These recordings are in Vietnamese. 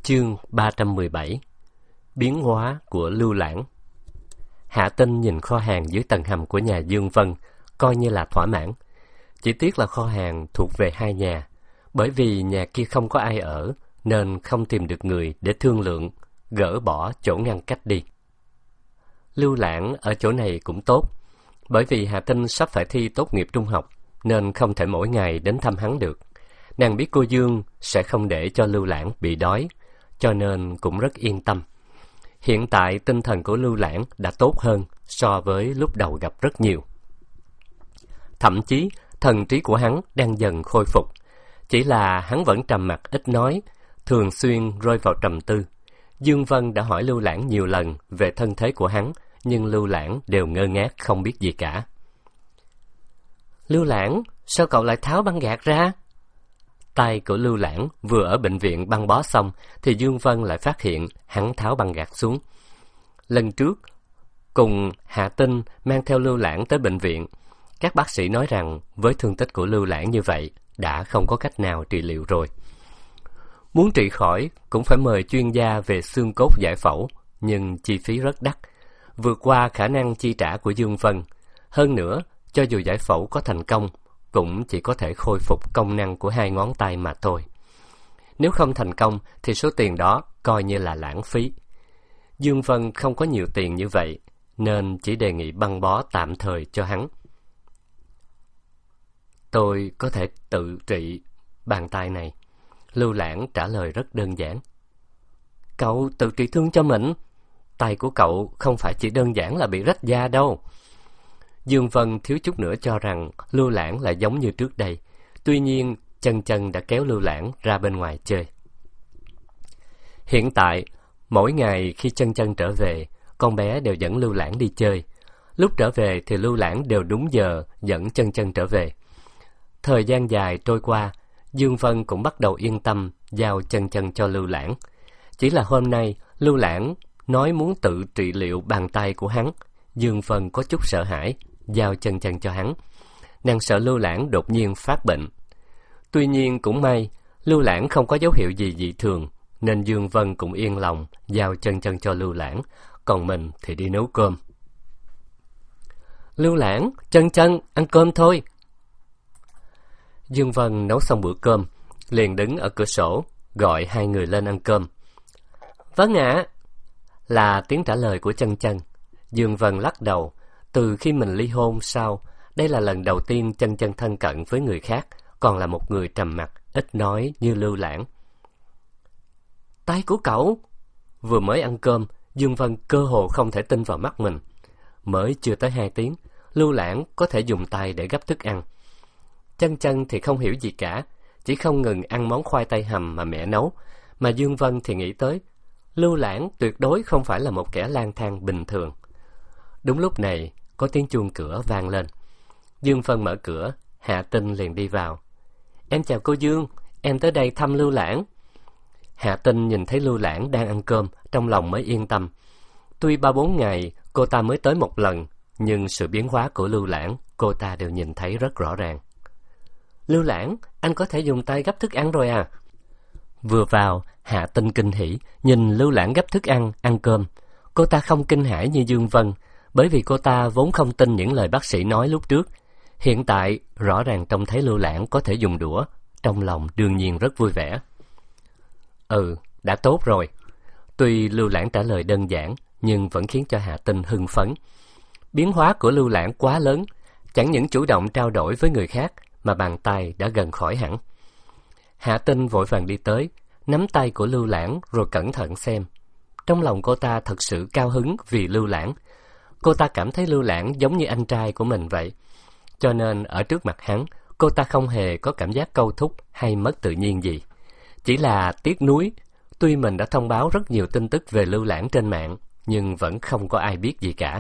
Chương 317. Biến hóa của Lưu Lãng. Hạ Tinh nhìn kho hàng dưới tầng hầm của nhà Dương Vân, coi như là thỏa mãn. Chỉ tiếc là kho hàng thuộc về hai nhà, bởi vì nhà kia không có ai ở, nên không tìm được người để thương lượng, gỡ bỏ chỗ ngăn cách đi. Lưu Lãng ở chỗ này cũng tốt, bởi vì Hạ Tinh sắp phải thi tốt nghiệp trung học, nên không thể mỗi ngày đến thăm hắn được. Nàng biết cô Dương sẽ không để cho Lưu Lãng bị đói, cho nên cũng rất yên tâm. Hiện tại tinh thần của Lưu Lãng đã tốt hơn so với lúc đầu gặp rất nhiều. Thậm chí thần trí của hắn đang dần khôi phục, chỉ là hắn vẫn trầm mặc ít nói, thường xuyên rơi vào trầm tư. Dương Vân đã hỏi Lưu Lãng nhiều lần về thân thế của hắn, nhưng Lưu Lãng đều ngơ ngác không biết gì cả. Lưu Lãng, sao cậu lại tháo băng gạc ra? Tay của Lưu Lãng vừa ở bệnh viện băng bó xong thì Dương Vân lại phát hiện hắn tháo băng gạc xuống. Lần trước cùng Hạ Tinh mang theo Lưu Lãng tới bệnh viện, các bác sĩ nói rằng với thương tích của Lưu Lãng như vậy đã không có cách nào trị liệu rồi. Muốn trị khỏi cũng phải mời chuyên gia về xương cốt giải phẫu, nhưng chi phí rất đắt, vượt qua khả năng chi trả của Dương Vân. Hơn nữa, cho dù giải phẫu có thành công, cũng chỉ có thể khôi phục công năng của hai ngón tay mà thôi. Nếu không thành công thì số tiền đó coi như là lãng phí. Dương Vân không có nhiều tiền như vậy, nên chỉ đề nghị băng bó tạm thời cho hắn. Tôi có thể tự trị bàn tay này. Lưu Lãng trả lời rất đơn giản. Cậu tự trị thương cho mình. Tay của cậu không phải chỉ đơn giản là bị rách da đâu. Dương Vân thiếu chút nữa cho rằng Lưu Lãng lại giống như trước đây. Tuy nhiên, Chân Chân đã kéo Lưu Lãng ra bên ngoài chơi. Hiện tại, mỗi ngày khi Chân Chân trở về, con bé đều dẫn Lưu Lãng đi chơi. Lúc trở về thì Lưu Lãng đều đúng giờ dẫn Chân Chân trở về. Thời gian dài trôi qua, Dương Vân cũng bắt đầu yên tâm giao Chân Chân cho Lưu Lãng. Chỉ là hôm nay, Lưu Lãng nói muốn tự trị liệu bàn tay của hắn. Dương Vân có chút sợ hãi, giao Chân Chân cho hắn. Nàng sợ Lưu Lãng đột nhiên phát bệnh. Tuy nhiên cũng may, Lưu Lãng không có dấu hiệu gì dị thường, nên Dương Vân cũng yên lòng giao Chân Chân cho Lưu Lãng, còn mình thì đi nấu cơm. Lưu Lãng, Chân Chân, ăn cơm thôi. Dương Vân nấu xong bữa cơm, liền đứng ở cửa sổ, gọi hai người lên ăn cơm. Vâng ạ, là tiếng trả lời của Chân Chân. Dương Vân lắc đầu. Từ khi mình ly hôn sau, đây là lần đầu tiên Chân Chân thân cận với người khác, còn là một người trầm mặc, ít nói như Lưu Lãng. Tay của cậu? Vừa mới ăn cơm, Dương Vân cơ hồ không thể tin vào mắt mình. Mới chưa tới 2 tiếng, Lưu Lãng có thể dùng tay để gắp thức ăn. Chân Chân thì không hiểu gì cả, chỉ không ngừng ăn món khoai tây hầm mà mẹ nấu, mà Dương Vân thì nghĩ tới, Lưu Lãng tuyệt đối không phải là một kẻ lang thang bình thường. Đúng lúc này, có tiếng chuông cửa vang lên. Dương Vân mở cửa, Hạ Tinh liền đi vào. Em chào cô Dương, em tới đây thăm Lưu Lãng. Hạ Tinh nhìn thấy Lưu Lãng đang ăn cơm, trong lòng mới yên tâm. Tuy 3-4 ngày cô ta mới tới một lần, nhưng sự biến hóa của Lưu Lãng cô ta đều nhìn thấy rất rõ ràng. Lưu Lãng, anh có thể dùng tay gắp thức ăn rồi à? Vừa vào, Hạ Tinh kinh hỉ, nhìn Lưu Lãng gắp thức ăn, ăn cơm. Cô ta không kinh hãi như Dương Vân, bởi vì cô ta vốn không tin những lời bác sĩ nói lúc trước. Hiện tại, rõ ràng trông thấy Lưu Lãng có thể dùng đũa, trong lòng đương nhiên rất vui vẻ. Đã tốt rồi. Tuy Lưu Lãng trả lời đơn giản, nhưng vẫn khiến cho Hạ Tinh hưng phấn. Biến hóa của Lưu Lãng quá lớn, chẳng những chủ động trao đổi với người khác, mà bàn tay đã gần khỏi hẳn. Hạ Tinh vội vàng đi tới, nắm tay của Lưu Lãng rồi cẩn thận xem. Trong lòng cô ta thật sự cao hứng vì Lưu Lãng. Cô ta cảm thấy Lưu Lãng giống như anh trai của mình vậy. Cho nên ở trước mặt hắn, cô ta không hề có cảm giác câu thúc hay mất tự nhiên gì. Chỉ là tiếc nuối, tuy mình đã thông báo rất nhiều tin tức về Lưu Lãng trên mạng, nhưng vẫn không có ai biết gì cả.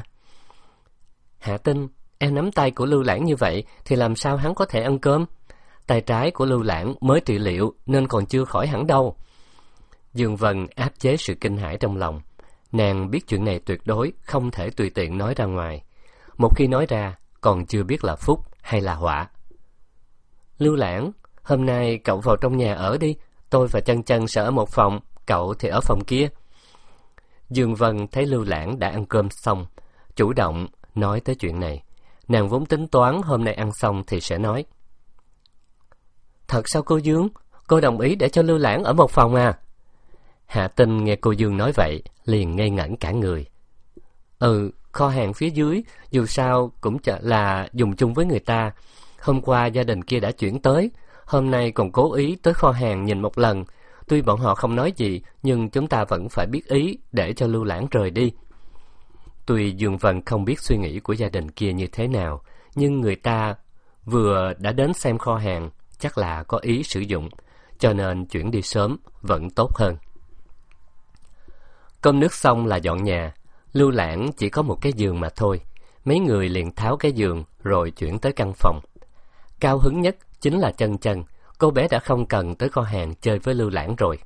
Hạ Tinh, em nắm tay của Lưu Lãng như vậy thì làm sao hắn có thể ăn cơm? Tay trái của Lưu Lãng mới trị liệu nên còn chưa khỏi hẳn đâu. Dương Vân áp chế sự kinh hãi trong lòng. Nàng biết chuyện này tuyệt đối không thể tùy tiện nói ra ngoài. Một khi nói ra, còn chưa biết là phúc hay là họa. Lưu Lãng, hôm nay cậu vào trong nhà ở đi. Tôi và Chân Chân sẽ ở một phòng, cậu thì ở phòng kia. Dương Vân thấy Lưu Lãng đã ăn cơm xong, chủ động nói tới chuyện này. Nàng vốn tính toán hôm nay ăn xong thì sẽ nói. Thật sao cô Dương? Cô đồng ý để cho Lưu Lãng ở một phòng à? Hạ Tinh nghe cô Dương nói vậy, liền ngây ngẩn cả người. Kho hàng phía dưới, dù sao cũng là dùng chung với người ta. Hôm qua gia đình kia đã chuyển tới, hôm nay còn cố ý tới kho hàng nhìn một lần. Tuy bọn họ không nói gì, nhưng chúng ta vẫn phải biết ý để cho Lưu Lãng rời đi. Tuy Dương Vân không biết suy nghĩ của gia đình kia như thế nào, nhưng người ta vừa đã đến xem kho hàng, chắc là có ý sử dụng, cho nên chuyển đi sớm vẫn tốt hơn. Cơm nước xong là dọn nhà. Lưu Lãng chỉ có một cái giường mà thôi. Mấy người liền tháo cái giường rồi chuyển tới căn phòng. Cao hứng nhất chính là Chân Chân. Cô bé đã không cần tới kho hàng chơi với Lưu Lãng rồi.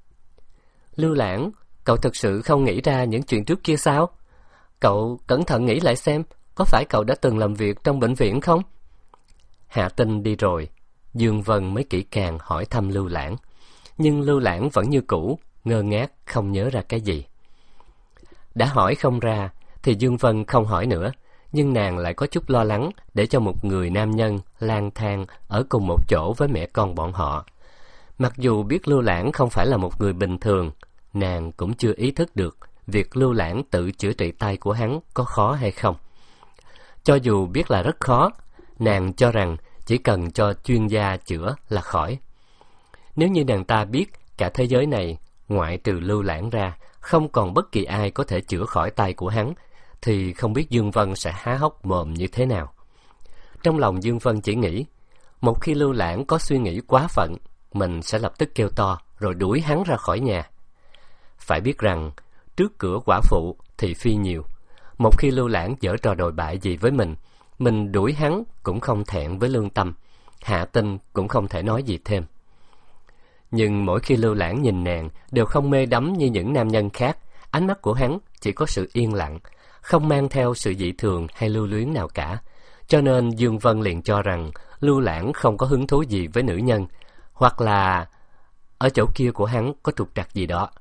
Lưu Lãng, cậu thực sự không nghĩ ra những chuyện trước kia sao? Cậu cẩn thận nghĩ lại xem, có phải cậu đã từng làm việc trong bệnh viện không? Hạ Tinh đi rồi, Dương Vân mới kỹ càng hỏi thăm Lưu Lãng. Nhưng Lưu Lãng vẫn như cũ, ngơ ngác không nhớ ra cái gì. Đã hỏi không ra thì Dương Vân không hỏi nữa, nhưng nàng lại có chút lo lắng để cho một người nam nhân lang thang ở cùng một chỗ với mẹ con bọn họ. Mặc dù biết Lưu Lãng không phải là một người bình thường, nàng cũng chưa ý thức được việc Lưu Lãng tự chữa trị tay của hắn có khó hay không. Cho dù biết là rất khó, nàng cho rằng chỉ cần cho chuyên gia chữa là khỏi. Nếu như nàng ta biết cả thế giới này, ngoại trừ Lưu Lãng ra, không còn bất kỳ ai có thể chữa khỏi tay của hắn, thì không biết Dương Vân sẽ há hốc mồm như thế nào. Trong lòng Dương Vân chỉ nghĩ, một khi Lưu Lãng có suy nghĩ quá phận, mình sẽ lập tức kêu to rồi đuổi hắn ra khỏi nhà. Phải biết rằng, trước cửa quả phụ thì phi nhiều. Một khi Lưu Lãng giở trò đồi bại gì với mình đuổi hắn cũng không thẹn với lương tâm. Hạ Tinh cũng không thể nói gì thêm. Nhưng mỗi khi Lưu Lãng nhìn nàng đều không mê đắm như những nam nhân khác. Ánh mắt của hắn chỉ có sự yên lặng, không mang theo sự dị thường hay lưu luyến nào cả. Cho nên Dương Vân liền cho rằng Lưu Lãng không có hứng thú gì với nữ nhân, hoặc là ở chỗ kia của hắn có trục trặc gì đó.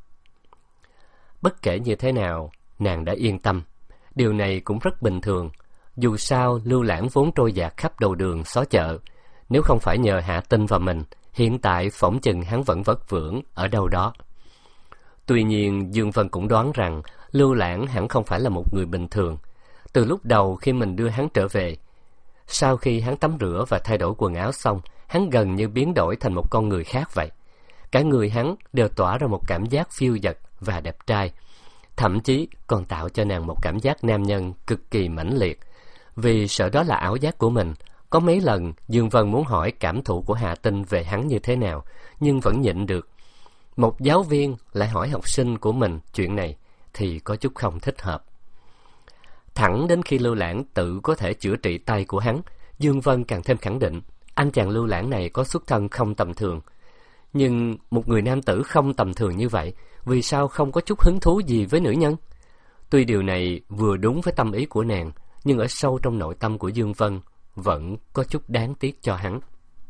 Bất kể như thế nào, nàng đã yên tâm. Điều này cũng rất bình thường. Dù sao, Lưu Lãng vốn trôi dạt khắp đầu đường xó chợ. Nếu không phải nhờ Hạ Tinh và mình, hiện tại phỏng chừng hắn vẫn vất vưởng ở đâu đó. Tuy nhiên, Dương Vân cũng đoán rằng Lưu Lãng hẳn không phải là một người bình thường. Từ lúc đầu khi mình đưa hắn trở về, sau khi hắn tắm rửa và thay đổi quần áo xong, hắn gần như biến đổi thành một con người khác vậy. Cả người hắn đều tỏa ra một cảm giác phiêu dật và đẹp trai, thậm chí còn tạo cho nàng một cảm giác nam nhân cực kỳ mãnh liệt. Vì sợ đó là ảo giác của mình, có mấy lần Dương Vân muốn hỏi cảm thụ của Hạ Tinh về hắn như thế nào, nhưng vẫn nhịn được. Một giáo viên lại hỏi học sinh của mình chuyện này thì có chút không thích hợp. Thẳng đến khi Lưu Lãng tự có thể chữa trị tay của hắn, Dương Vân càng thêm khẳng định anh chàng Lưu Lãng này có xuất thân không tầm thường. Nhưng một người nam tử không tầm thường như vậy, vì sao không có chút hứng thú gì với nữ nhân? Tuy điều này vừa đúng với tâm ý của nàng, nhưng ở sâu trong nội tâm của Dương Vân vẫn có chút đáng tiếc cho hắn.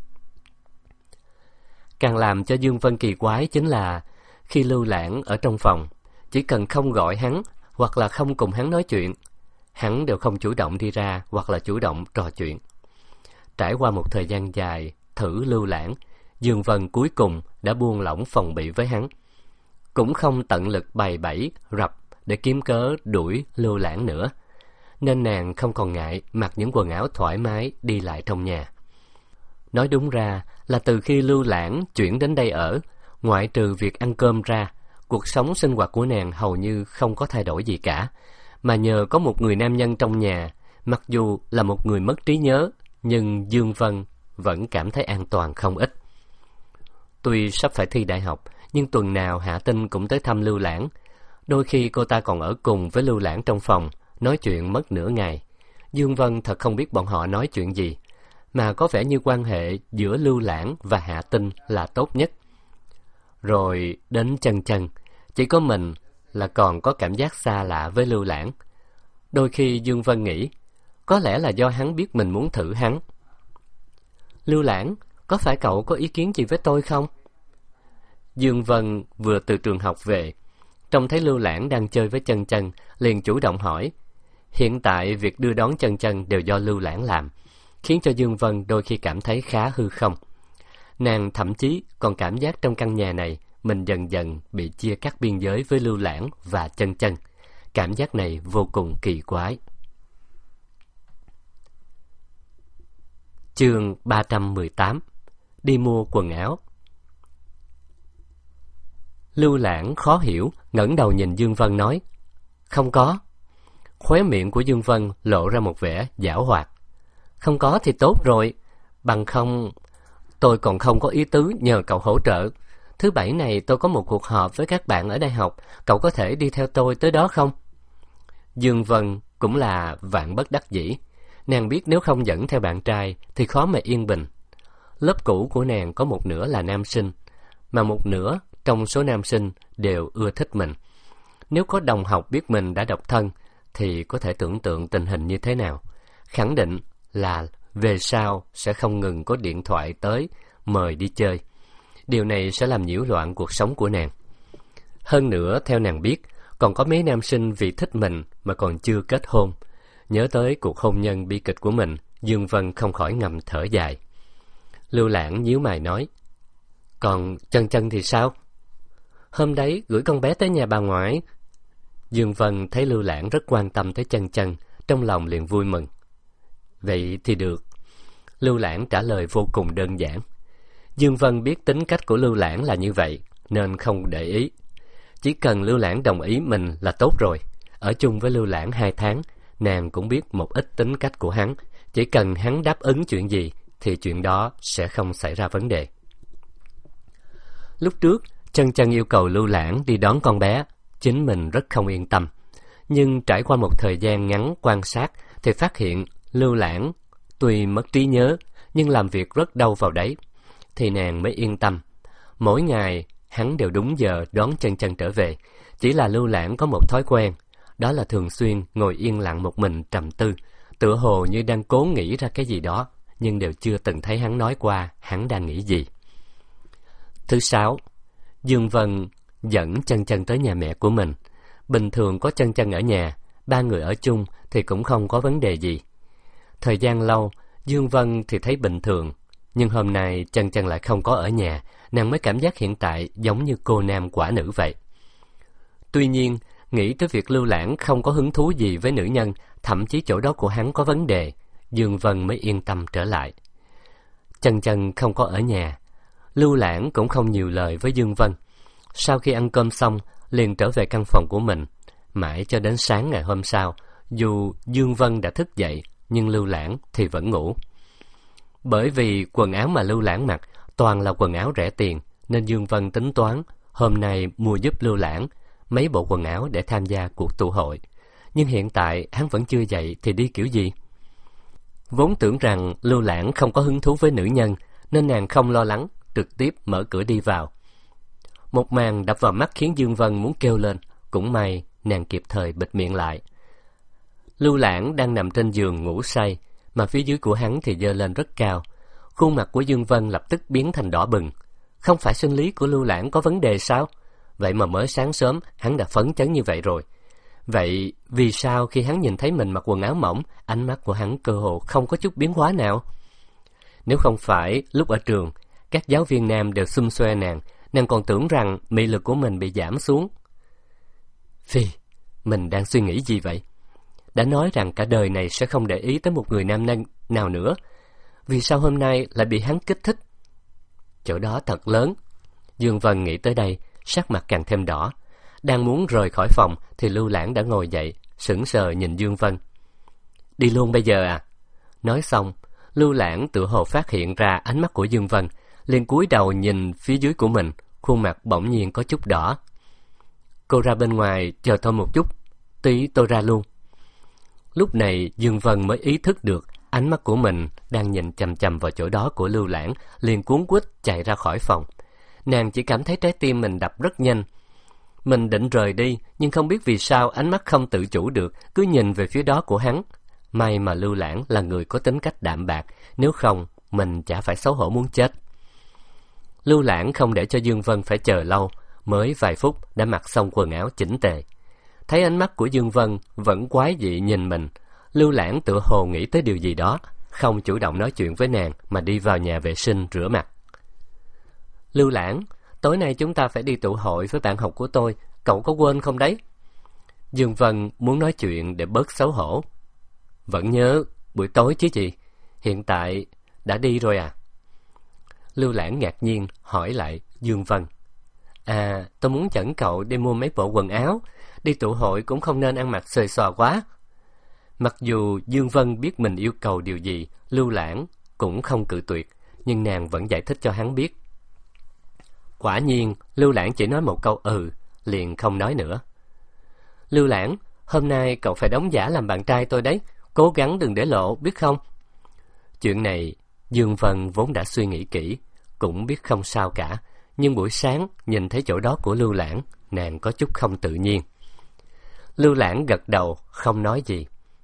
Càng làm cho Dương Vân kỳ quái chính là khi Lưu Lãng ở trong phòng, chỉ cần không gọi hắn hoặc là không cùng hắn nói chuyện, hắn đều không chủ động đi ra hoặc là chủ động trò chuyện. Trải qua một thời gian dài thử Lưu Lãng, Dương Vân cuối cùng đã buông lỏng phòng bị với hắn, cũng không tận lực bày bẫy rập để kiếm cớ đuổi Lưu Lãng nữa, nên nàng không còn ngại mặc những quần áo thoải mái đi lại trong nhà. Nói đúng ra là từ khi Lưu Lãng chuyển đến đây ở, ngoại trừ việc ăn cơm ra, cuộc sống sinh hoạt của nàng hầu như không có thay đổi gì cả. Mà nhờ có một người nam nhân trong nhà, mặc dù là một người mất trí nhớ, nhưng Dương Vân vẫn cảm thấy an toàn không ít. Tuy sắp phải thi đại học, nhưng tuần nào Hạ Tinh cũng tới thăm Lưu Lãng. Đôi khi cô ta còn ở cùng với Lưu Lãng trong phòng, nói chuyện mất nửa ngày. Dương Vân thật không biết bọn họ nói chuyện gì, mà có vẻ như quan hệ giữa Lưu Lãng và Hạ Tinh là tốt nhất. Rồi đến Chân Chân, chỉ có mình là còn có cảm giác xa lạ với Lưu Lãng. Đôi khi Dương Vân nghĩ, có lẽ là do hắn biết mình muốn thử hắn. Lưu Lãng, có phải cậu có ý kiến gì với tôi không? Dương Vân vừa từ trường học về, trông thấy Lưu Lãng đang chơi với Chân Chân, liền chủ động hỏi. Hiện tại việc đưa đón Chân Chân đều do Lưu Lãng làm, khiến cho Dương Vân đôi khi cảm thấy khá hư không. Nàng thậm chí còn cảm giác trong căn nhà này mình dần dần bị chia cắt biên giới với Lưu Lãng và Chân Chân. Cảm giác này vô cùng kỳ quái. Chương 318. Đi mua quần áo. Lưu Lãng khó hiểu, ngẩng đầu nhìn Dương Vân nói, không có. Khóe miệng của Dương Vân lộ ra một vẻ giảo hoạt. Không có thì tốt rồi, bằng không tôi còn không có ý tứ nhờ cậu hỗ trợ. Thứ Bảy này tôi có một cuộc họp với các bạn ở đại học, cậu có thể đi theo tôi tới đó không? Dương Vân cũng là vạn bất đắc dĩ. Nàng biết nếu không dẫn theo bạn trai thì khó mà yên bình. Lớp cũ của nàng có một nửa là nam sinh, mà một nửa trong số nam sinh đều ưa thích mình. Nếu có đồng học biết mình đã độc thân thì có thể tưởng tượng tình hình như thế nào. Khẳng định là về sau sẽ không ngừng có điện thoại tới mời đi chơi. Điều này sẽ làm nhiễu loạn cuộc sống của nàng. Hơn nữa, theo nàng biết, còn có mấy nam sinh vì thích mình mà còn chưa kết hôn. Nhớ tới cuộc hôn nhân bi kịch của mình, Dương Vân không khỏi ngầm thở dài. Lưu Lãng nhíu mày nói, còn Chân Chân thì sao? Hôm đấy gửi con bé tới nhà bà ngoại. Dương Vân thấy Lưu Lãng rất quan tâm tới Chân Chân, trong lòng liền vui mừng. Vậy thì được. Lưu Lãng trả lời vô cùng đơn giản. Dương Vân biết tính cách của Lưu Lãng là như vậy, nên không để ý. Chỉ cần Lưu Lãng đồng ý mình là tốt rồi. Ở chung với Lưu Lãng 2 tháng, nàng cũng biết một ít tính cách của hắn. Chỉ cần hắn đáp ứng chuyện gì, thì chuyện đó sẽ không xảy ra vấn đề. Lúc trước, Chân Chân yêu cầu Lưu Lãng đi đón con bé. Chính mình rất không yên tâm. Nhưng trải qua một thời gian ngắn quan sát, thì phát hiện Lưu Lãng tuy mất trí nhớ, nhưng làm việc rất đâu vào đấy. Thì nàng mới yên tâm. Mỗi ngày, hắn đều đúng giờ đón Chân Chân trở về. Chỉ là Lưu Lãng có một thói quen, đó là thường xuyên ngồi yên lặng một mình trầm tư, tựa hồ như đang cố nghĩ ra cái gì đó, nhưng đều chưa từng thấy hắn nói qua hắn đang nghĩ gì. Thứ 6, Dương Vân dẫn Chân Chân tới nhà mẹ của mình. Bình thường có Chân Chân ở nhà, 3 người ở chung thì cũng không có vấn đề gì. Thời gian lâu, Dương Vân thì thấy bình thường, nhưng hôm nay Chân Chân lại không có ở nhà, nàng mới cảm giác hiện tại giống như cô nam quả nữ vậy. Tuy nhiên, nghĩ tới việc Lưu Lãng không có hứng thú gì với nữ nhân, thậm chí chỗ đó của hắn có vấn đề, Dương Vân mới yên tâm trở lại. Chân Chân không có ở nhà, Lưu Lãng cũng không nhiều lời với Dương Vân. Sau khi ăn cơm xong, liền trở về căn phòng của mình. Mãi cho đến sáng ngày hôm sau, dù Dương Vân đã thức dậy, nhưng Lưu Lãng thì vẫn ngủ. Bởi vì quần áo mà Lưu Lãng mặc toàn là quần áo rẻ tiền, nên Dương Vân tính toán hôm nay mua giúp Lưu Lãng mấy bộ quần áo để tham gia cuộc tụ hội. Nhưng hiện tại hắn vẫn chưa dậy thì đi kiểu gì? Vốn tưởng rằng Lưu Lãng không có hứng thú với nữ nhân, nên nàng không lo lắng, trực tiếp mở cửa đi vào. Một màn đập vào mắt khiến Dương Vân muốn kêu lên, cũng may nàng kịp thời bịt miệng lại. Lưu Lãng đang nằm trên giường ngủ say, mà phía dưới của hắn thì giơ lên rất cao. Khuôn mặt của Dương Vân lập tức biến thành đỏ bừng. Không phải sinh lý của Lưu Lãng có vấn đề sao? Vậy mà mới sáng sớm hắn đã phấn chấn như vậy rồi. Vậy vì sao khi hắn nhìn thấy mình mặc quần áo mỏng, ánh mắt của hắn cơ hồ không có chút biến hóa nào? Nếu không phải lúc ở trường, các giáo viên nam đều xum xoe nàng còn tưởng rằng mị lực của mình bị giảm xuống. Phi, mình đang suy nghĩ gì vậy? Đã nói rằng cả đời này sẽ không để ý tới một người nam nhân nào nữa. Vì sao hôm nay lại bị hắn kích thích? Chỗ đó thật lớn. Dương Vân nghĩ tới đây, sắc mặt càng thêm đỏ. Đang muốn rời khỏi phòng thì Lưu Lãng đã ngồi dậy, sững sờ nhìn Dương Vân. Đi luôn bây giờ à? Nói xong, Lưu Lãng tựa hồ phát hiện ra ánh mắt của Dương Vân, liền cúi đầu nhìn phía dưới của mình, khuôn mặt bỗng nhiên có chút đỏ. Cô ra bên ngoài chờ tôi một chút, tí tôi ra luôn. Lúc này Dương Vân mới ý thức được ánh mắt của mình đang nhìn chằm chằm vào chỗ đó của Lưu Lãng, liền cuống quýt chạy ra khỏi phòng. Nàng chỉ cảm thấy trái tim mình đập rất nhanh. Mình định rời đi, nhưng không biết vì sao ánh mắt không tự chủ được, cứ nhìn về phía đó của hắn. May mà Lưu Lãng là người có tính cách đạm bạc, nếu không mình chả phải xấu hổ muốn chết. Lưu Lãng không để cho Dương Vân phải chờ lâu, mới vài phút đã mặc xong quần áo chỉnh tề. Thấy ánh mắt của Dương Vân vẫn quái dị nhìn mình, Lưu Lãng tựa hồ nghĩ tới điều gì đó, không chủ động nói chuyện với nàng mà đi vào nhà vệ sinh rửa mặt. Lưu Lãng, tối nay chúng ta phải đi tụ hội với bạn học của tôi, cậu có quên không đấy? Dương Vân muốn nói chuyện để bớt xấu hổ. Vẫn nhớ, buổi tối chứ gì, hiện tại đã đi rồi à? Lưu Lãng ngạc nhiên hỏi lại Dương Vân. À, tôi muốn dẫn cậu đi mua mấy bộ quần áo, đi tụ hội cũng không nên ăn mặc xòe xòa quá. Mặc dù Dương Vân biết mình yêu cầu điều gì, Lưu Lãng cũng không cự tuyệt, nhưng nàng vẫn giải thích cho hắn biết. Quả nhiên, Lưu Lãng chỉ nói một câu liền không nói nữa. Lưu Lãng, hôm nay cậu phải đóng giả làm bạn trai tôi đấy, cố gắng đừng để lộ, biết không? Chuyện này, Dương Vân vốn đã suy nghĩ kỹ, cũng biết không sao cả, nhưng buổi sáng nhìn thấy chỗ đó của Lưu Lãng, nàng có chút không tự nhiên. Lưu Lãng gật đầu, không nói gì.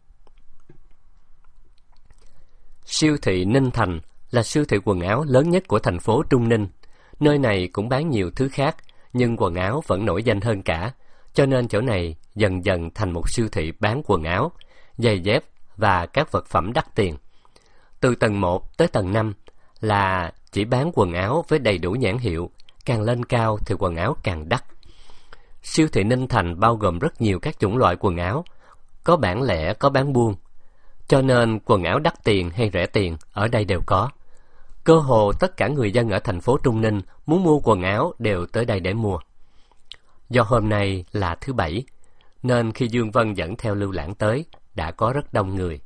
Siêu thị Ninh Thành là siêu thị quần áo lớn nhất của thành phố Trung Ninh. Nơi này cũng bán nhiều thứ khác, nhưng quần áo vẫn nổi danh hơn cả, cho nên chỗ này dần dần thành một siêu thị bán quần áo, giày dép và các vật phẩm đắt tiền. Từ tầng 1 tới tầng 5 là chỉ bán quần áo với đầy đủ nhãn hiệu, càng lên cao thì quần áo càng đắt. Siêu thị Ninh Thành bao gồm rất nhiều các chủng loại quần áo, có bản lẻ, có bán buôn. Cho nên quần áo đắt tiền hay rẻ tiền ở đây đều có. Cơ hồ tất cả người dân ở thành phố Trung Ninh muốn mua quần áo đều tới đây để mua. Do hôm nay là thứ Bảy, nên khi Dương Vân dẫn theo Lưu Lãng tới, đã có rất đông người.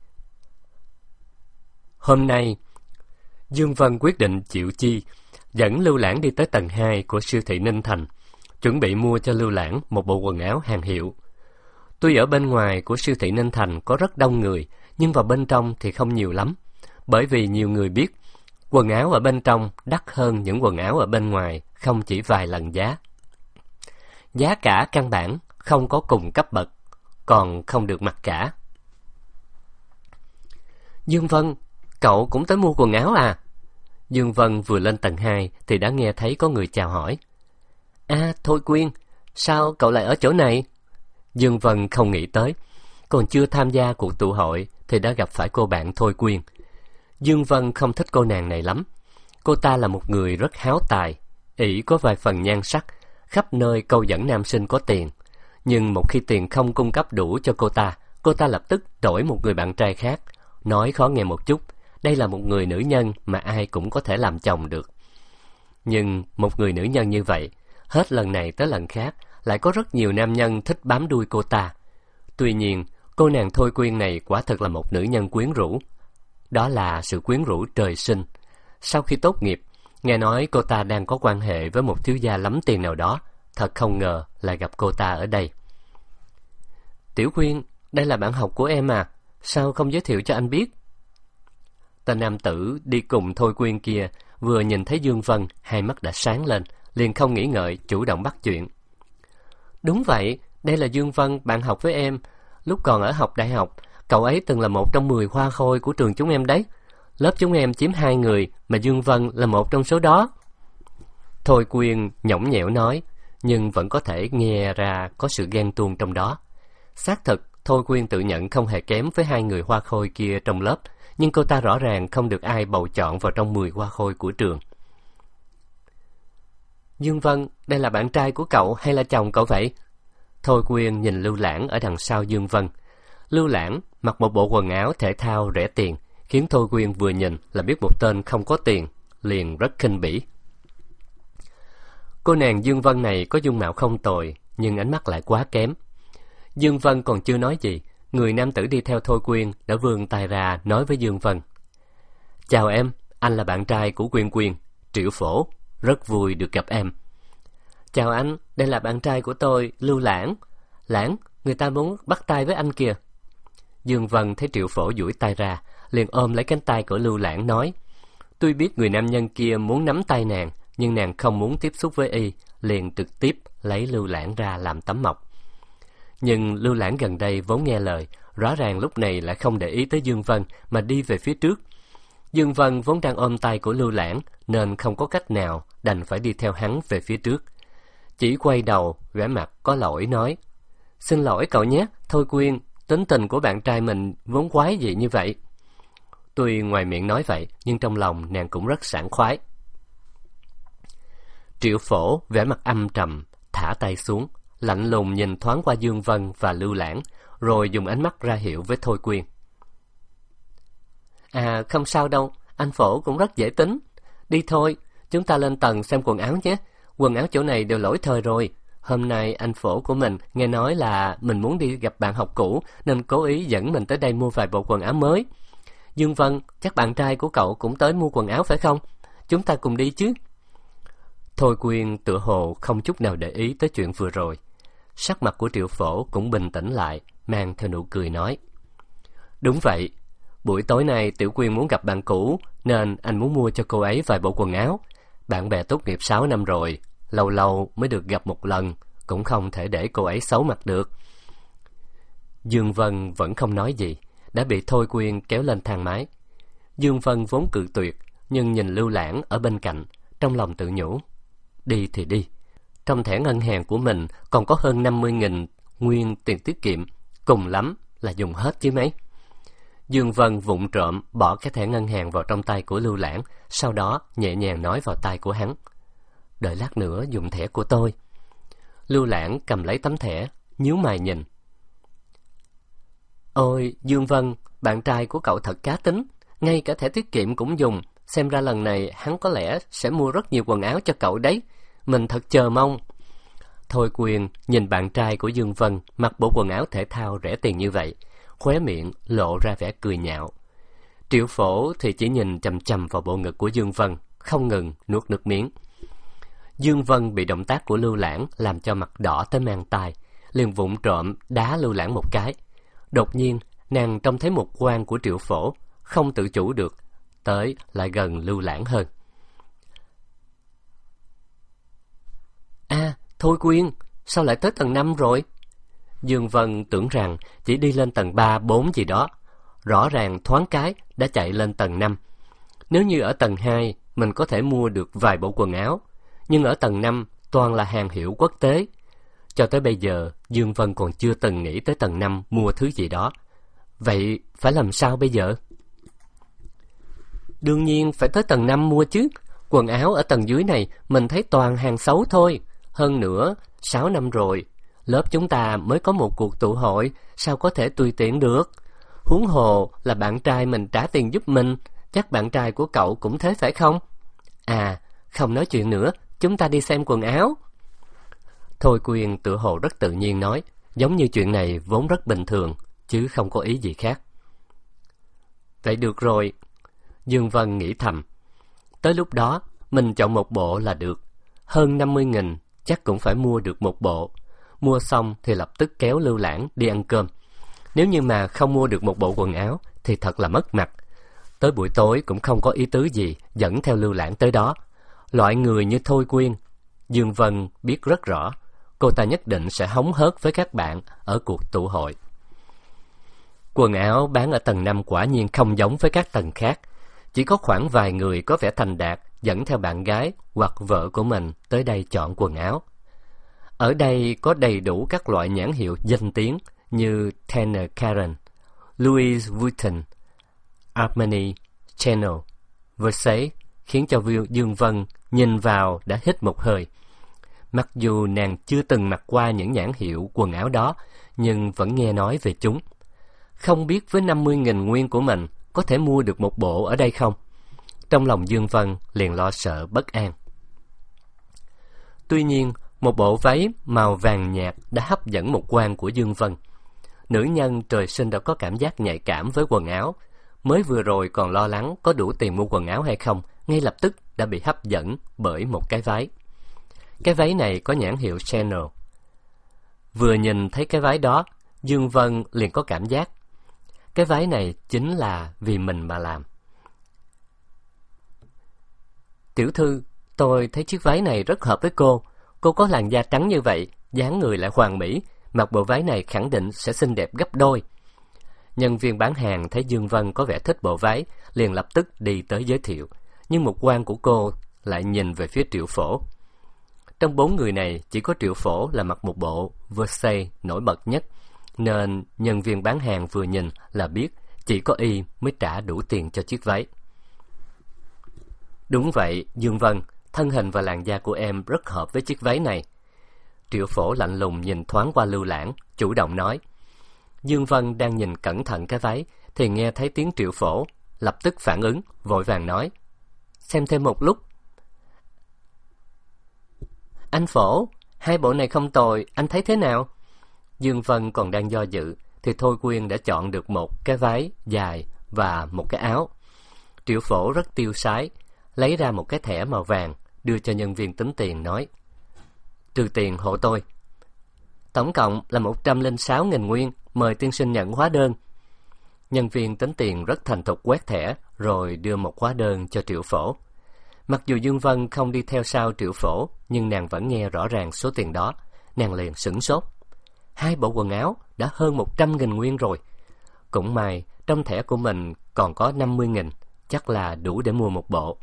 Hôm nay, Dương Vân quyết định chịu chi, dẫn Lưu Lãng đi tới tầng 2 của siêu thị Ninh Thành, chuẩn bị mua cho Lưu Lãng một bộ quần áo hàng hiệu. Tuy ở bên ngoài của siêu thị Ninh Thành có rất đông người, nhưng vào bên trong thì không nhiều lắm, bởi vì nhiều người biết quần áo ở bên trong đắt hơn những quần áo ở bên ngoài không chỉ vài lần giá. Giá cả căn bản không có cùng cấp bậc, còn không được mặc cả. Dương Vân, cậu cũng tới mua quần áo à? Dương Vân vừa lên tầng 2 thì đã nghe thấy có người chào hỏi. À, Thôi Quyên, sao cậu lại ở chỗ này? Dương Vân không nghĩ tới, còn chưa tham gia cuộc tụ hội thì đã gặp phải cô bạn Thôi Quyên. Dương Vân không thích cô nàng này lắm. Cô ta là một người rất háo tài, ỷ có vài phần nhan sắc, khắp nơi câu dẫn nam sinh có tiền. Nhưng một khi tiền không cung cấp đủ cho cô ta lập tức đổi một người bạn trai khác. Nói khó nghe một chút, đây là một người nữ nhân mà ai cũng có thể làm chồng được. Nhưng một người nữ nhân như vậy, hết lần này tới lần khác, lại có rất nhiều nam nhân thích bám đuôi cô ta. Tuy nhiên, cô nàng Thôi Quyên này quả thật là một nữ nhân quyến rũ. Đó là sự quyến rũ trời sinh. Sau khi tốt nghiệp, nghe nói cô ta đang có quan hệ với một thiếu gia lắm tiền nào đó. Thật không ngờ lại gặp cô ta ở đây. Tiểu Quyên, đây là bạn học của em à? Sao không giới thiệu cho anh biết? Tên nam tử đi cùng Thôi Quyên kia vừa nhìn thấy Dương Vân, hai mắt đã sáng lên, liền không nghĩ ngợi chủ động bắt chuyện. Đúng vậy, đây là Dương Vân, bạn học với em. Lúc còn ở học đại học, cậu ấy từng là một trong 10 hoa khôi của trường chúng em đấy. Lớp chúng em chiếm 2 người, mà Dương Vân là một trong số đó. Thôi Quyên nhõng nhẽo nói, nhưng vẫn có thể nghe ra có sự ghen tuông trong đó. Xác thực, Thôi Quyên tự nhận không hề kém với 2 người hoa khôi kia trong lớp, nhưng cô ta rõ ràng không được ai bầu chọn vào trong 10 hoa khôi của trường. Dương Vân, đây là bạn trai của cậu hay là chồng cậu vậy? Thôi Quyên nhìn Lưu Lãng ở đằng sau Dương Vân. Lưu Lãng mặc một bộ quần áo thể thao rẻ tiền, khiến Thôi Quyên vừa nhìn là biết một tên không có tiền, liền rất khinh bỉ. Cô nàng Dương Vân này có dung mạo không tồi, nhưng ánh mắt lại quá kém. Dương Vân còn chưa nói gì, người nam tử đi theo Thôi Quyên đã vươn tay ra nói với Dương Vân. Chào em, anh là bạn trai của Quyên Quyên, Triệu Phổ, rất vui được gặp em. Chào anh, đây là bạn trai của tôi, Lưu Lãng. Lãng, người ta muốn bắt tay với anh kìa. Dương Vân thấy Triệu Phổ duỗi tay ra, liền ôm lấy cánh tay của Lưu Lãng nói. Tuy biết người nam nhân kia muốn nắm tay nàng, nhưng nàng không muốn tiếp xúc với y, liền trực tiếp lấy Lưu Lãng ra làm tấm mộc. Nhưng Lưu Lãng gần đây vốn nghe lời, rõ ràng lúc này lại không để ý tới Dương Vân mà đi về phía trước. Dương Vân vốn đang ôm tay của Lưu Lãng nên không có cách nào đành phải đi theo hắn về phía trước. Chỉ quay đầu, vẻ mặt có lỗi nói: "Xin lỗi cậu nhé, Thôi Quyên, tính tình của bạn trai mình vốn quái dị như vậy." Tuy ngoài miệng nói vậy, nhưng trong lòng nàng cũng rất sảng khoái. Triệu Phổ vẻ mặt âm trầm, thả tay xuống, lạnh lùng nhìn thoáng qua Dương Vân và Lưu Lãng, rồi dùng ánh mắt ra hiệu với Thôi Quyên: "À, không sao đâu, anh Phổ cũng rất dễ tính. Đi thôi, chúng ta lên tầng xem quần áo nhé. Quần áo chỗ này đều lỗi thời rồi. Hôm nay anh Phổ của mình nghe nói là mình muốn đi gặp bạn học cũ, nên cố ý dẫn mình tới đây mua vài bộ quần áo mới. Dương Vân, chắc bạn trai của cậu cũng tới mua quần áo phải không? Chúng ta cùng đi chứ." Thôi Quyên tựa hồ không chút nào để ý tới chuyện vừa rồi. Sắc mặt của Triệu Phổ cũng bình tĩnh lại, mang theo nụ cười nói: "Đúng vậy, buổi tối nay Tiểu Quyên muốn gặp bạn cũ, nên anh muốn mua cho cô ấy vài bộ quần áo. Bạn bè tốt nghiệp 6 năm rồi, lâu lâu mới được gặp một lần, cũng không thể để cô ấy xấu mặt được." Dương Vân vẫn không nói gì, đã bị Thôi Quyên kéo lên thang máy. Dương Vân vốn cự tuyệt, nhưng nhìn Lưu Lãng ở bên cạnh, trong lòng tự nhủ: đi thì đi, trong thẻ ngân hàng của mình còn có hơn 50.000 nguyên tiền tiết kiệm, cùng lắm là dùng hết chứ mấy. Dương Vân vụng trộm bỏ cái thẻ ngân hàng vào trong tay của Lưu Lãng, sau đó nhẹ nhàng nói vào tai của hắn: "Đợi lát nữa dùng thẻ của tôi." Lưu Lãng cầm lấy tấm thẻ, nhíu mày nhìn: "Ôi, Dương Vân, bạn trai của cậu thật cá tính, ngay cả thẻ tiết kiệm cũng dùng. Xem ra lần này hắn có lẽ sẽ mua rất nhiều quần áo cho cậu đấy. Mình thật chờ mong." Thôi Quyên nhìn bạn trai của Dương Vân mặc bộ quần áo thể thao rẻ tiền như vậy, khóe miệng lộ ra vẻ cười nhạo. Triệu Phổ thì chỉ nhìn chằm chằm vào bộ ngực của Dương Vân, không ngừng nuốt nước miếng. Dương Vân bị động tác của Lưu Lãng làm cho mặt đỏ tới mang tai, liền vụng trộm đá Lưu Lãng một cái. Đột nhiên, nàng trông thấy một quan của Triệu Phổ, không tự chủ được, tới lại gần Lưu Lãng hơn. "À, Thôi Quyên, sao lại tới tầng 5 rồi?" Dương Vân tưởng rằng chỉ đi lên tầng 3, 4 gì đó, rõ ràng thoáng cái đã chạy lên tầng 5. Nếu như ở tầng 2 mình có thể mua được vài bộ quần áo, nhưng ở tầng 5 toàn là hàng hiệu quốc tế. Cho tới bây giờ, Dương Vân còn chưa từng nghĩ tới tầng 5 mua thứ gì đó. Vậy phải làm sao bây giờ? Đương nhiên phải tới tầng 5 mua chứ. Quần áo ở tầng dưới này mình thấy toàn hàng xấu thôi. Hơn nữa, 6 năm rồi, lớp chúng ta mới có một cuộc tụ hội, sao có thể tùy tiện được. Huống hồ là bạn trai mình trả tiền giúp mình, chắc bạn trai của cậu cũng thế phải không? À, không nói chuyện nữa, chúng ta đi xem quần áo." Thôi Quyên tựa hồ rất tự nhiên nói, giống như chuyện này vốn rất bình thường, chứ không có ý gì khác. Vậy được rồi, Dương Vân nghĩ thầm. Tới lúc đó, mình chọn một bộ là được. Hơn 50.000, chắc cũng phải mua được một bộ. Mua xong thì lập tức kéo Lưu Lãng đi ăn cơm. Nếu như mà không mua được một bộ quần áo, thì thật là mất mặt. Tới buổi tối cũng không có ý tứ gì dẫn theo Lưu Lãng tới đó. Loại người như Thôi Quyên, Dương Vân biết rất rõ, cô ta nhất định sẽ hống hớt với các bạn ở cuộc tụ hội. Quần áo bán ở tầng 5 quả nhiên không giống với các tầng khác. Chỉ có khoảng vài người có vẻ thành đạt dẫn theo bạn gái hoặc vợ của mình tới đây chọn quần áo. Ở đây có đầy đủ các loại nhãn hiệu danh tiếng như Tanner Karen, Louis Vuitton, Armani, Chanel, Versace, khiến cho Dương Vân nhìn vào đã hít một hơi. Mặc dù nàng chưa từng mặc qua những nhãn hiệu quần áo đó, nhưng vẫn nghe nói về chúng. Không biết với 50.000 nguyên của mình có thể mua được một bộ ở đây không? Trong lòng Dương Vân liền lo sợ bất an. Tuy nhiên, một bộ váy màu vàng nhạt đã hấp dẫn một quan của Dương Vân. Nữ nhân trời sinh đã có cảm giác nhạy cảm với quần áo. Mới vừa rồi còn lo lắng có đủ tiền mua quần áo hay không, ngay lập tức đã bị hấp dẫn bởi một cái váy. Cái váy này có nhãn hiệu Chanel. Vừa nhìn thấy cái váy đó, Dương Vân liền có cảm giác cái váy này chính là vì mình mà làm. "Tiểu thư, tôi thấy chiếc váy này rất hợp với cô. Cô có làn da trắng như vậy, dáng người lại hoàn mỹ, mặc bộ váy này khẳng định sẽ xinh đẹp gấp đôi." Nhân viên bán hàng thấy Dương Vân có vẻ thích bộ váy, liền lập tức đi tới giới thiệu. Nhưng một quan của cô lại nhìn về phía Triệu Phổ. Trong 4 người này, chỉ có Triệu Phổ là mặc một bộ Versace nổi bật nhất, nên nhân viên bán hàng vừa nhìn là biết chỉ có y mới trả đủ tiền cho chiếc váy. Đúng vậy, Dương Vân, thân hình và làn da của em rất hợp với chiếc váy này. Triệu Phổ lạnh lùng nhìn thoáng qua Lưu Lãng, chủ động nói. Dương Vân đang nhìn cẩn thận cái váy, thì nghe thấy tiếng Triệu Phổ, lập tức phản ứng, vội vàng nói. Xem thêm một lúc. Anh Phổ, 2 bộ này không tồi, anh thấy thế nào? Dương Vân còn đang do dự, thì Thôi Quyên đã chọn được một cái váy dài và một cái áo. Triệu Phổ rất tiêu sái, lấy ra một cái thẻ màu vàng, đưa cho nhân viên tính tiền, nói. Trừ tiền hộ tôi. Tổng cộng là 106.000 nguyên, mời tiên sinh nhận hóa đơn. Nhân viên tính tiền rất thành thục quét thẻ, rồi đưa một hóa đơn cho Triệu Phổ. Mặc dù Dương Vân không đi theo sau Triệu Phổ, nhưng nàng vẫn nghe rõ ràng số tiền đó. Nàng liền sửng sốt. 2 bộ quần áo đã hơn 100.000 nguyên rồi. Cũng may, trong thẻ của mình còn có 50.000, chắc là đủ để mua một bộ.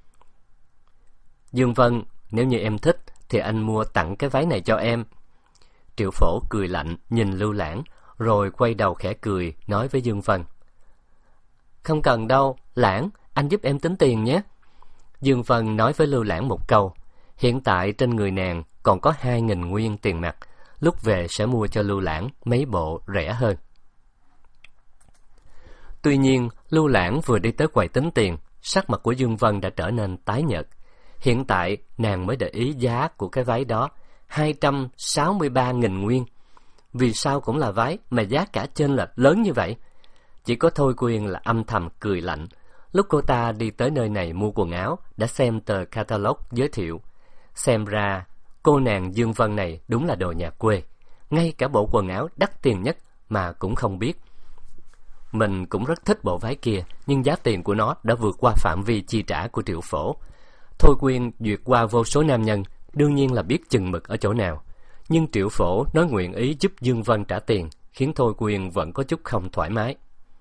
Dương Vân, nếu như em thích, thì anh mua tặng cái váy này cho em. Triệu Phổ cười lạnh, nhìn Lưu Lãng, rồi quay đầu khẽ cười, nói với Dương Vân. Không cần đâu, Lãng, anh giúp em tính tiền nhé. Dương Vân nói với Lưu Lãng một câu. Hiện tại trên người nàng còn có 2.000 nguyên tiền mặt, lúc về sẽ mua cho Lưu Lãng mấy bộ rẻ hơn. Tuy nhiên, Lưu Lãng vừa đi tới quầy tính tiền, sắc mặt của Dương Vân đã trở nên tái nhợt. Hiện tại, nàng mới để ý giá của cái váy đó, 263.000 nguyên. Vì sao cũng là váy mà giá cả chênh lệch lớn như vậy? Chỉ có Thôi Quyên là âm thầm cười lạnh. Lúc cô ta đi tới nơi này mua quần áo, đã xem tờ catalog giới thiệu. Xem ra, cô nàng Dương Vân này đúng là đồ nhà quê. Ngay cả bộ quần áo đắt tiền nhất mà cũng không biết. Mình cũng rất thích bộ váy kia, nhưng giá tiền của nó đã vượt qua phạm vi chi trả của Triệu Phổ. Thôi Quyên duyệt qua vô số nam nhân, đương nhiên là biết chừng mực ở chỗ nào. Nhưng Triệu Phổ nói nguyện ý giúp Dương Vân trả tiền, khiến Thôi Quyên vẫn có chút không thoải mái.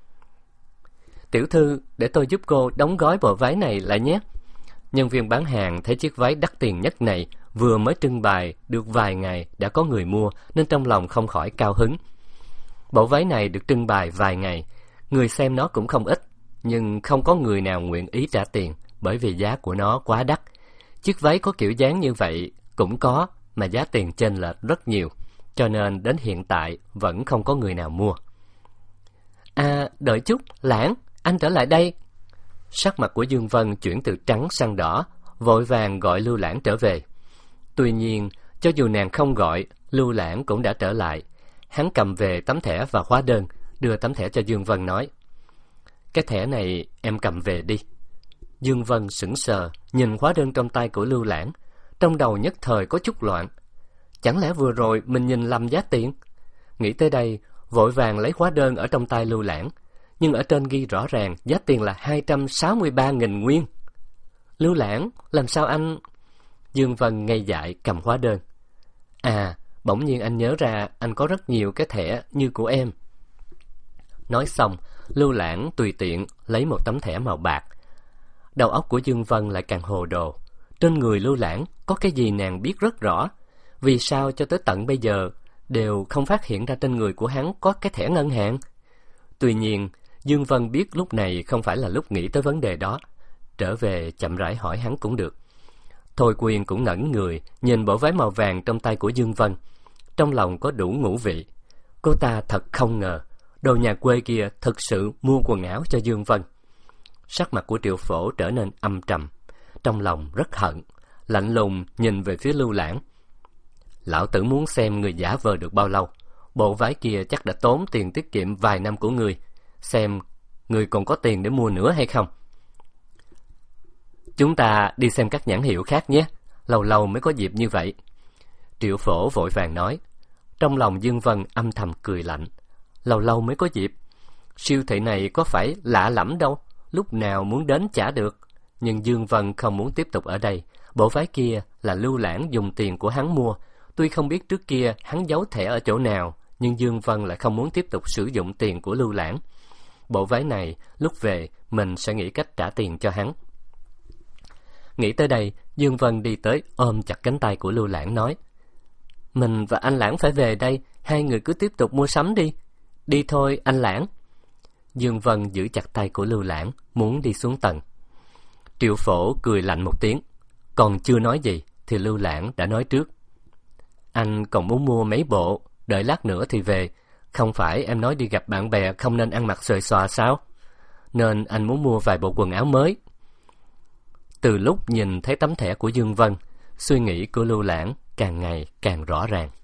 Tiểu thư, để tôi giúp cô đóng gói bộ váy này lại nhé. Nhân viên bán hàng thấy chiếc váy đắt tiền nhất này vừa mới trưng bày được vài ngày đã có người mua, nên trong lòng không khỏi cao hứng. Bộ váy này được trưng bày vài ngày, người xem nó cũng không ít, nhưng không có người nào nguyện ý trả tiền, bởi vì giá của nó quá đắt. Chiếc váy có kiểu dáng như vậy cũng có, mà giá tiền chênh lệch rất nhiều, cho nên đến hiện tại vẫn không có người nào mua. À, đợi chút, Lãng, anh trở lại đây. Sắc mặt của Dương Vân chuyển từ trắng sang đỏ, vội vàng gọi Lưu Lãng trở về. Tuy nhiên, cho dù nàng không gọi, Lưu Lãng cũng đã trở lại. Hắn cầm về tấm thẻ và hóa đơn, đưa tấm thẻ cho Dương Vân, nói. Cái thẻ này em cầm về đi. Dương Vân sững sờ, nhìn hóa đơn trong tay của Lưu Lãng, trong đầu nhất thời có chút loạn. Chẳng lẽ vừa rồi mình nhìn lầm giá tiền? Nghĩ tới đây, vội vàng lấy hóa đơn ở trong tay Lưu Lãng, nhưng ở trên ghi rõ ràng giá tiền là 263.000 nguyên. Lưu Lãng, làm sao anh... Dương Vân ngây dại cầm hóa đơn. À, bỗng nhiên anh nhớ ra anh có rất nhiều cái thẻ như của em. Nói xong, Lưu Lãng tùy tiện lấy một tấm thẻ màu bạc. Đầu óc của Dương Vân lại càng hồ đồ. Trên người Lưu Lãng có cái gì nàng biết rất rõ. Vì sao cho tới tận bây giờ đều không phát hiện ra trên người của hắn có cái thẻ ngân hàng? Tuy nhiên, Dương Vân biết lúc này không phải là lúc nghĩ tới vấn đề đó. Trở về chậm rãi hỏi hắn cũng được. Thôi Quyên cũng ngẩn người, nhìn bộ váy màu vàng trong tay của Dương Vân. Trong lòng có đủ ngũ vị. Cô ta thật không ngờ, đồ nhà quê kia thực sự mua quần áo cho Dương Vân. Sắc mặt của Triệu Phổ trở nên âm trầm, trong lòng rất hận, lạnh lùng nhìn về phía Lưu Lãng. Lão tử muốn xem người giả vờ được bao lâu. Bộ váy kia chắc đã tốn tiền tiết kiệm vài năm của người. Xem người còn có tiền để mua nữa hay không. Chúng ta đi xem các nhãn hiệu khác nhé, lâu lâu mới có dịp như vậy. Triệu Phổ vội vàng nói. Trong lòng Dương Vân âm thầm cười lạnh. Lâu lâu mới có dịp. Siêu thị này có phải lạ lẫm đâu, lúc nào muốn đến chả được. Nhưng Dương Vân không muốn tiếp tục ở đây. Bộ váy kia là Lưu Lãng dùng tiền của hắn mua. Tuy không biết trước kia hắn giấu thẻ ở chỗ nào, nhưng Dương Vân lại không muốn tiếp tục sử dụng tiền của Lưu Lãng. Bộ váy này lúc về mình sẽ nghĩ cách trả tiền cho hắn. Nghĩ tới đây, Dương Vân đi tới ôm chặt cánh tay của Lưu Lãng nói: Mình và anh Lãng phải về đây, hai người cứ tiếp tục mua sắm đi. Đi thôi anh Lãng. Dương Vân giữ chặt tay của Lưu Lãng, muốn đi xuống tầng. Triệu Phổ cười lạnh một tiếng, còn chưa nói gì thì Lưu Lãng đã nói trước: Anh còn muốn mua mấy bộ, đợi lát nữa thì về. Không phải em nói đi gặp bạn bè không nên ăn mặc xuề xòa sao? Nên anh muốn mua vài bộ quần áo mới. Từ lúc nhìn thấy tấm thẻ của Dương Vân, suy nghĩ của Lưu Lãng càng ngày càng rõ ràng.